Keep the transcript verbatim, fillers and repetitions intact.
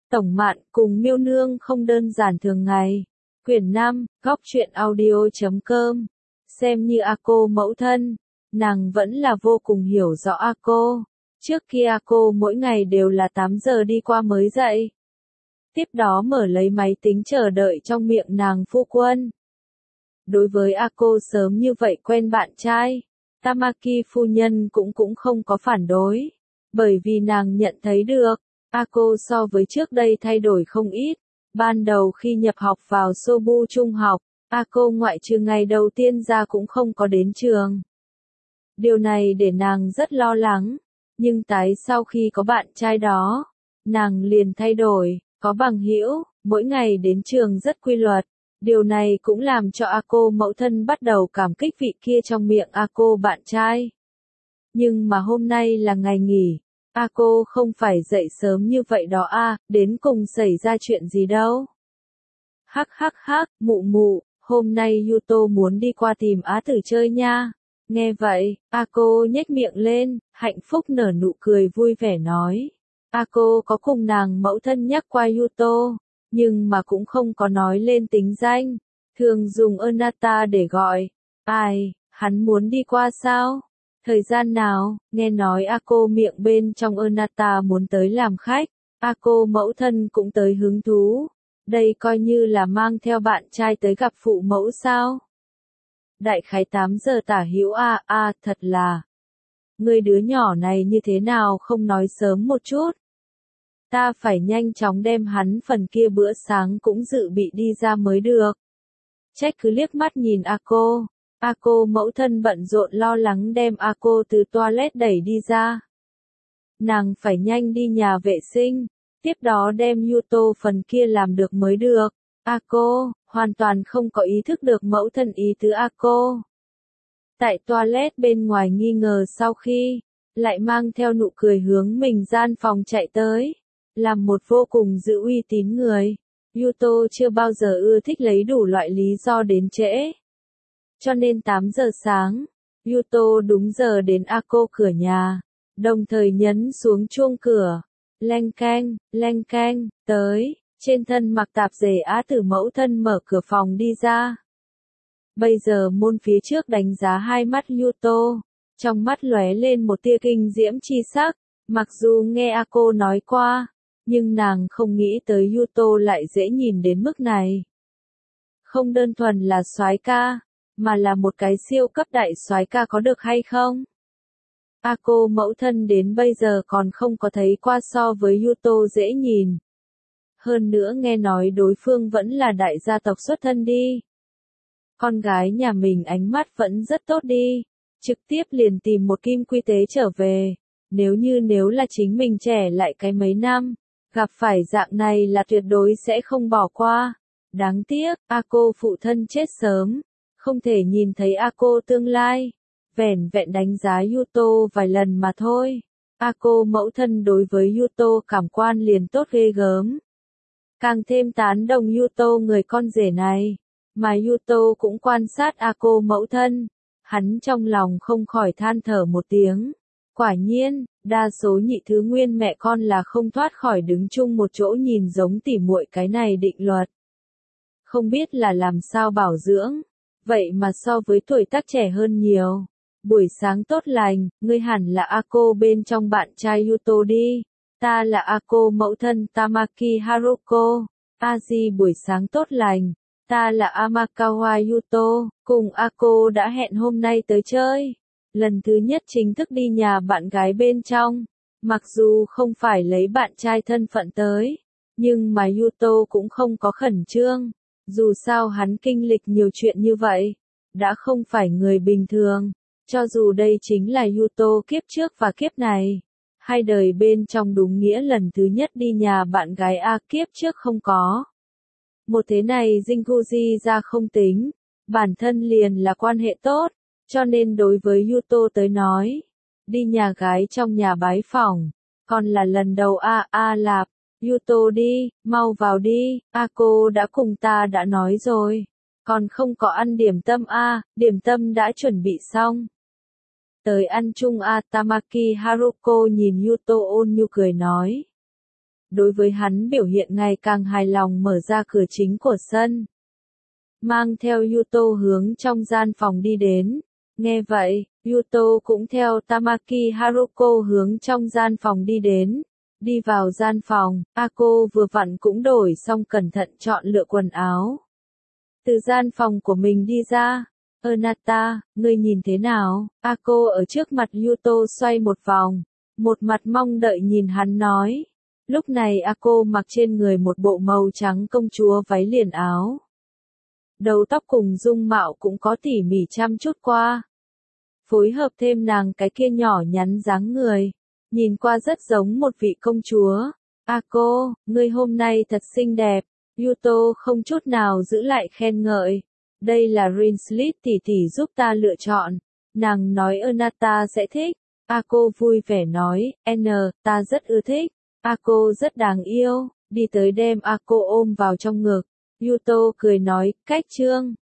Tổng Mạn cùng Miêu Nương không đơn giản thường ngày. Quyển năm, góc truyện audio.com. Xem như A-cô mẫu thân, nàng vẫn là vô cùng hiểu rõ A-cô. Trước kia A-cô mỗi ngày đều là tám giờ đi qua mới dậy. Tiếp đó mở lấy máy tính chờ đợi trong miệng nàng phu quân. Đối với A-cô sớm như vậy quen bạn trai, Tamaki phu nhân cũng cũng không có phản đối. Bởi vì nàng nhận thấy được, A-cô so với trước đây thay đổi không ít. Ban đầu khi nhập học vào Sobu trung học, A-cô ngoại trừ ngày đầu tiên ra cũng không có đến trường. Điều này để nàng rất lo lắng, nhưng tái sau khi có bạn trai đó, nàng liền thay đổi, có bằng hữu, mỗi ngày đến trường rất quy luật. Điều này cũng làm cho A-cô mẫu thân bắt đầu cảm kích vị kia trong miệng A-cô bạn trai. Nhưng mà hôm nay là ngày nghỉ, A-cô không phải dậy sớm như vậy đó a, đến cùng xảy ra chuyện gì đâu. Hắc hắc hắc, mụ mụ, hôm nay Yuto muốn đi qua tìm Á Tử chơi nha. Nghe vậy, A-cô nhếch miệng lên, hạnh phúc nở nụ cười vui vẻ nói. A-cô có cùng nàng mẫu thân nhắc qua Yuto, nhưng mà cũng không có nói lên tính danh, thường dùng Onata để gọi. Ai, hắn muốn đi qua sao? Thời gian nào? Nghe nói A-cô miệng bên trong Onata muốn tới làm khách, A-cô mẫu thân cũng tới hứng thú. Đây coi như là mang theo bạn trai tới gặp phụ mẫu sao? Đại khái tám giờ tả hữu a a thật là. Người đứa nhỏ này như thế nào không nói sớm một chút? Ta phải nhanh chóng đem hắn phần kia bữa sáng cũng dự bị đi ra mới được. Trách cứ liếc mắt nhìn A-cô. A-cô mẫu thân bận rộn lo lắng đem A-cô từ toilet đẩy đi ra. Nàng phải nhanh đi nhà vệ sinh, tiếp đó đem Yuto phần kia làm được mới được. A-cô, hoàn toàn không có ý thức được mẫu thân ý tứ A-cô. Tại toilet bên ngoài nghi ngờ sau khi, lại mang theo nụ cười hướng mình gian phòng chạy tới. Làm một vô cùng giữ uy tín người, Yuto chưa bao giờ ưa thích lấy đủ loại lý do đến trễ. Cho nên tám giờ sáng, Yuto đúng giờ đến A-cô cửa nhà, đồng thời nhấn xuống chuông cửa. Leng keng, leng keng, tới, trên thân mặc tạp dề Á Tử mẫu thân mở cửa phòng đi ra. Bây giờ môn phía trước đánh giá hai mắt Yuto, trong mắt lóe lên một tia kinh diễm chi sắc, mặc dù nghe A-cô nói qua, nhưng nàng không nghĩ tới Yuto lại dễ nhìn đến mức này. Không đơn thuần là soái ca, mà là một cái siêu cấp đại soái ca có được hay không? A-cô mẫu thân đến bây giờ còn không có thấy qua so với Yuto dễ nhìn. Hơn nữa nghe nói đối phương vẫn là đại gia tộc xuất thân đi. Con gái nhà mình ánh mắt vẫn rất tốt đi, trực tiếp liền tìm một kim quy tế trở về. Nếu như nếu là chính mình trẻ lại cái mấy năm, gặp phải dạng này là tuyệt đối sẽ không bỏ qua. Đáng tiếc, A-cô phụ thân chết sớm, không thể nhìn thấy A-cô tương lai. Vẻn vẹn đánh giá Yuto vài lần mà thôi. A-cô mẫu thân đối với Yuto cảm quan liền tốt ghê gớm. Càng thêm tán đồng Yuto người con rể này. Mà Yuto cũng quan sát A-cô mẫu thân. Hắn trong lòng không khỏi than thở một tiếng. Quả nhiên, đa số nhị thứ nguyên mẹ con là không thoát khỏi đứng chung một chỗ nhìn giống tỉ muội cái này định luật. Không biết là làm sao bảo dưỡng. Vậy mà so với tuổi tác trẻ hơn nhiều. Buổi sáng tốt lành, ngươi hẳn là A-cô bên trong bạn trai Yuto đi. Ta là A-cô mẫu thân Tamaki Haruko. A-ji buổi sáng tốt lành. Ta là Amakawa Yuto, cùng A-cô đã hẹn hôm nay tới chơi. Lần thứ nhất chính thức đi nhà bạn gái bên trong. Mặc dù không phải lấy bạn trai thân phận tới, nhưng mà Yuto cũng không có khẩn trương. Dù sao hắn kinh lịch nhiều chuyện như vậy, đã không phải người bình thường. Cho dù đây chính là Yuto kiếp trước và kiếp này, hai đời bên trong đúng nghĩa lần thứ nhất đi nhà bạn gái A kiếp trước không có. Một thế này Jinguji ra không tính, bản thân liền là quan hệ tốt, cho nên đối với Yuto tới nói, đi nhà gái trong nhà bái phỏng, còn là lần đầu A A lạp, Yuto đi, mau vào đi, A-cô đã cùng ta đã nói rồi, còn không có ăn điểm tâm A, điểm tâm đã chuẩn bị xong. Tới ăn chung A Tamaki Haruko nhìn Yuto ôn nhu cười nói. đối với hắn biểu hiện ngày càng hài lòng mở ra cửa chính của sân. Mang theo Yuto hướng trong gian phòng đi đến. Nghe vậy, Yuto cũng theo Tamaki Haruko hướng trong gian phòng đi đến. Đi vào gian phòng, Ako vừa vặn cũng đổi xong cẩn thận chọn lựa quần áo. Từ gian phòng của mình đi ra. Anata, ngươi nhìn thế nào? Ako ở trước mặt Yuto xoay một vòng. Một mặt mong đợi nhìn hắn nói. Lúc này Ako mặc trên người một bộ màu trắng công chúa váy liền áo. Đầu tóc cùng dung mạo cũng có tỉ mỉ chăm chút qua. Phối hợp thêm nàng cái kia nhỏ nhắn dáng người. Nhìn qua rất giống một vị công chúa. Ako, ngươi hôm nay thật xinh đẹp. Yuto không chút nào giữ lại khen ngợi. Đây là Rinslit tỷ tỷ giúp ta lựa chọn. Nàng nói Anata sẽ thích. Ako vui vẻ nói, N, ta rất ưa thích. Ako rất đáng yêu. Đi tới đem Ako ôm vào trong ngực. Yuto cười nói, cách trương.